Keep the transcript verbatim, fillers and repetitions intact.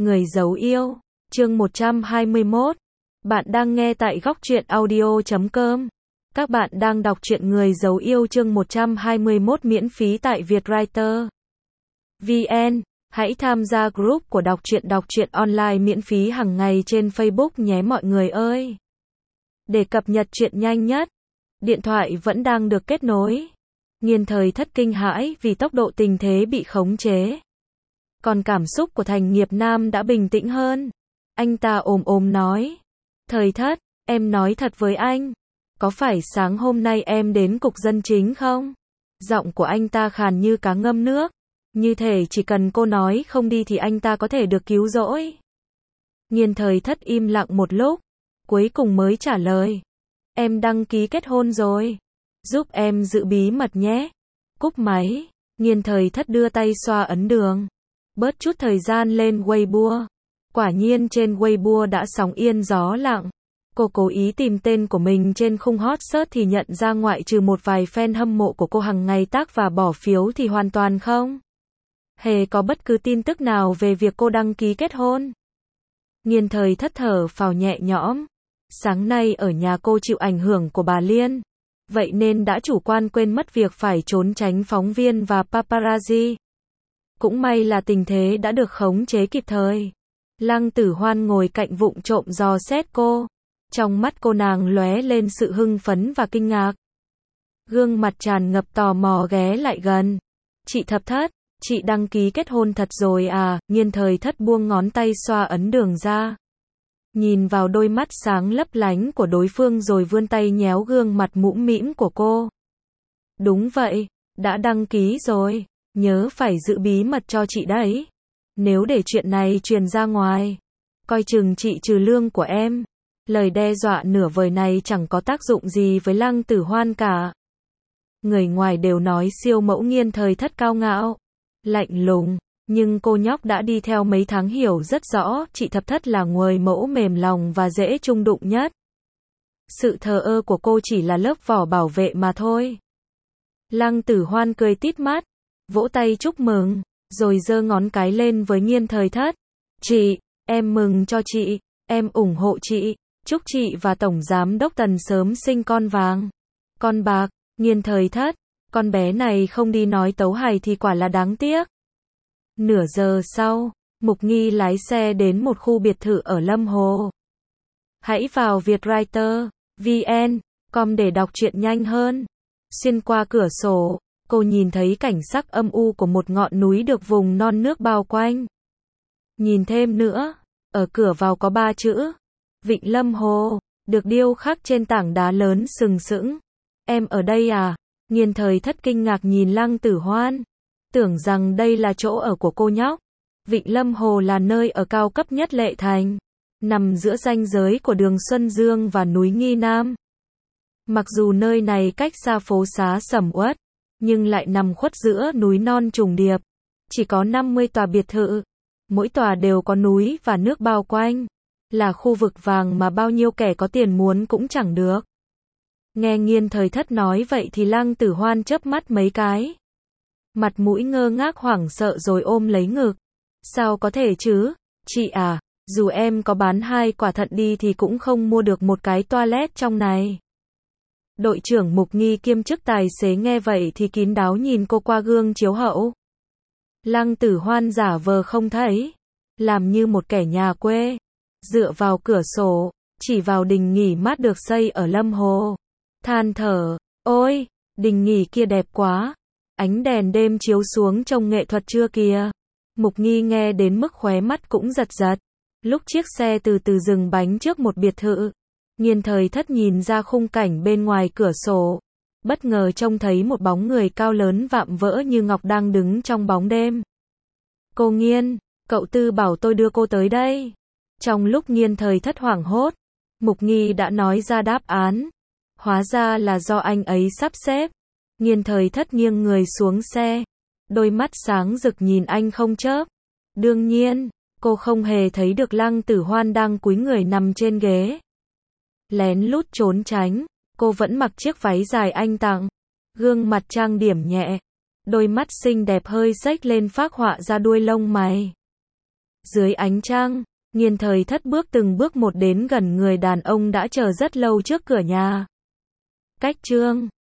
Người dấu yêu, chương một trăm hai mươi mốt. Bạn đang nghe tại góc truyện audio chấm com. Các bạn đang đọc truyện Người dấu yêu chương một trăm hai mươi mốt miễn phí tại Vietwriter vê en. Hãy tham gia group của đọc truyện đọc truyện online miễn phí hàng ngày trên Facebook nhé mọi người ơi. Để cập nhật truyện nhanh nhất, điện thoại vẫn đang được kết nối. Nghiên thời thất kinh hãi vì tốc độ tình thế bị khống chế. Còn cảm xúc của Thành Nghiệp Nam đã bình tĩnh hơn. Anh ta ồm ồm nói. Thời thất, em nói thật với anh. Có phải sáng hôm nay em đến cục dân chính không? Giọng của anh ta khàn như cá ngâm nước. Như thể chỉ cần cô nói không đi thì anh ta có thể được cứu rỗi. Nghiên thời thất im lặng một lúc. Cuối cùng mới trả lời. Em đăng ký kết hôn rồi. Giúp em giữ bí mật nhé. Cúp máy. Nghiên thời thất đưa tay xoa ấn đường. Bớt chút thời gian lên Weibo. Quả nhiên trên Weibo đã sóng yên gió lặng. Cô cố ý tìm tên của mình trên khung hot search thì nhận ra ngoại trừ một vài fan hâm mộ của cô hàng ngày tác và bỏ phiếu thì hoàn toàn không hề có bất cứ tin tức nào về việc cô đăng ký kết hôn. Nghiên thời thất thở phào nhẹ nhõm. Sáng nay ở nhà cô chịu ảnh hưởng của bà Liên. Vậy nên đã chủ quan quên mất việc phải trốn tránh phóng viên và paparazzi. Cũng may là tình thế đã được khống chế kịp thời. Lăng Tử Hoan ngồi cạnh vụng trộm dò xét cô. Trong mắt cô nàng lóe lên sự hưng phấn và kinh ngạc. Gương mặt tràn ngập tò mò ghé lại gần. Chị Thập Thất, chị đăng ký kết hôn thật rồi à? Nghiên thời thất buông ngón tay xoa ấn đường ra. Nhìn vào đôi mắt sáng lấp lánh của đối phương rồi vươn tay nhéo gương mặt mũm mĩm của cô. Đúng vậy, đã đăng ký rồi. Nhớ phải giữ bí mật cho chị đấy. Nếu để chuyện này truyền ra ngoài, coi chừng chị trừ lương của em. Lời đe dọa nửa vời này chẳng có tác dụng gì với Lăng Tử Hoan cả. Người ngoài đều nói siêu mẫu nghiên thời thất cao ngạo, lạnh lùng, nhưng cô nhóc đã đi theo mấy tháng hiểu rất rõ chị Thập Thất là người mẫu mềm lòng và dễ chung đụng nhất. Sự thờ ơ của cô chỉ là lớp vỏ bảo vệ mà thôi. Lăng Tử Hoan cười tít mắt, vỗ tay chúc mừng, rồi giơ ngón cái lên với nghiên thời thất. Chị, em mừng cho chị, em ủng hộ chị, chúc chị và Tổng Giám Đốc Tần sớm sinh con vàng. Con bạc, nghiên thời thất, con bé này không đi nói tấu hài thì quả là đáng tiếc. Nửa giờ sau, Mục Nghi lái xe đến một khu biệt thự ở Lâm Hồ. Hãy vào Vietwriter vê en com để đọc truyện nhanh hơn. Xuyên qua cửa sổ, cô nhìn thấy cảnh sắc âm u của một ngọn núi được vùng non nước bao quanh. Nhìn thêm nữa, ở cửa vào có ba chữ Vịnh Lâm Hồ, được điêu khắc trên tảng đá lớn sừng sững. Em ở đây à? Nghiên thời thất kinh ngạc nhìn Lăng Tử Hoan. Tưởng rằng đây là chỗ ở của cô nhóc. Vịnh Lâm Hồ là nơi ở cao cấp nhất Lệ Thành, nằm giữa ranh giới của đường Xuân Dương và núi Nghi Nam. Mặc dù nơi này cách xa phố xá sầm uất, nhưng lại nằm khuất giữa núi non trùng điệp. Chỉ có năm mươi tòa biệt thự, mỗi tòa đều có núi và nước bao quanh. Là khu vực vàng mà bao nhiêu kẻ có tiền muốn cũng chẳng được. Nghe nghiên thời thất nói vậy thì Lăng Tử Hoan chớp mắt mấy cái. Mặt mũi ngơ ngác hoảng sợ rồi ôm lấy ngực. Sao có thể chứ? Chị à, dù em có bán hai quả thận đi thì cũng không mua được một cái toilet trong này. Đội trưởng Mục Nghi kiêm chức tài xế nghe vậy thì kín đáo nhìn cô qua gương chiếu hậu. Lăng Tử Hoan giả vờ không thấy, làm như một kẻ nhà quê, dựa vào cửa sổ, chỉ vào đình nghỉ mát được xây ở Lâm Hồ. Than thở, ôi, đình nghỉ kia đẹp quá, ánh đèn đêm chiếu xuống trông nghệ thuật chưa kìa. Mục Nghi nghe đến mức khóe mắt cũng giật giật. Lúc chiếc xe từ từ dừng bánh trước một biệt thự, nghiên thời thất nhìn ra khung cảnh bên ngoài cửa sổ. Bất ngờ trông thấy một bóng người cao lớn vạm vỡ như ngọc đang đứng trong bóng đêm. Cô Nghiên, cậu Tư bảo tôi đưa cô tới đây. Trong lúc nghiên thời thất hoảng hốt, Mục Nghi đã nói ra đáp án. Hóa ra là do anh ấy sắp xếp. Nghiên thời thất nghiêng người xuống xe. Đôi mắt sáng rực nhìn anh không chớp. Đương nhiên, cô không hề thấy được Lăng Tử Hoan đang cúi người nằm trên ghế. Lén lút trốn tránh, cô vẫn mặc chiếc váy dài anh tặng. Gương mặt trang điểm nhẹ. Đôi mắt xinh đẹp hơi xếch lên phác họa ra đuôi lông mày. Dưới ánh trăng, Nghiên Thời Thất bước từng bước một đến gần người đàn ông đã chờ rất lâu trước cửa nhà. Cách Trương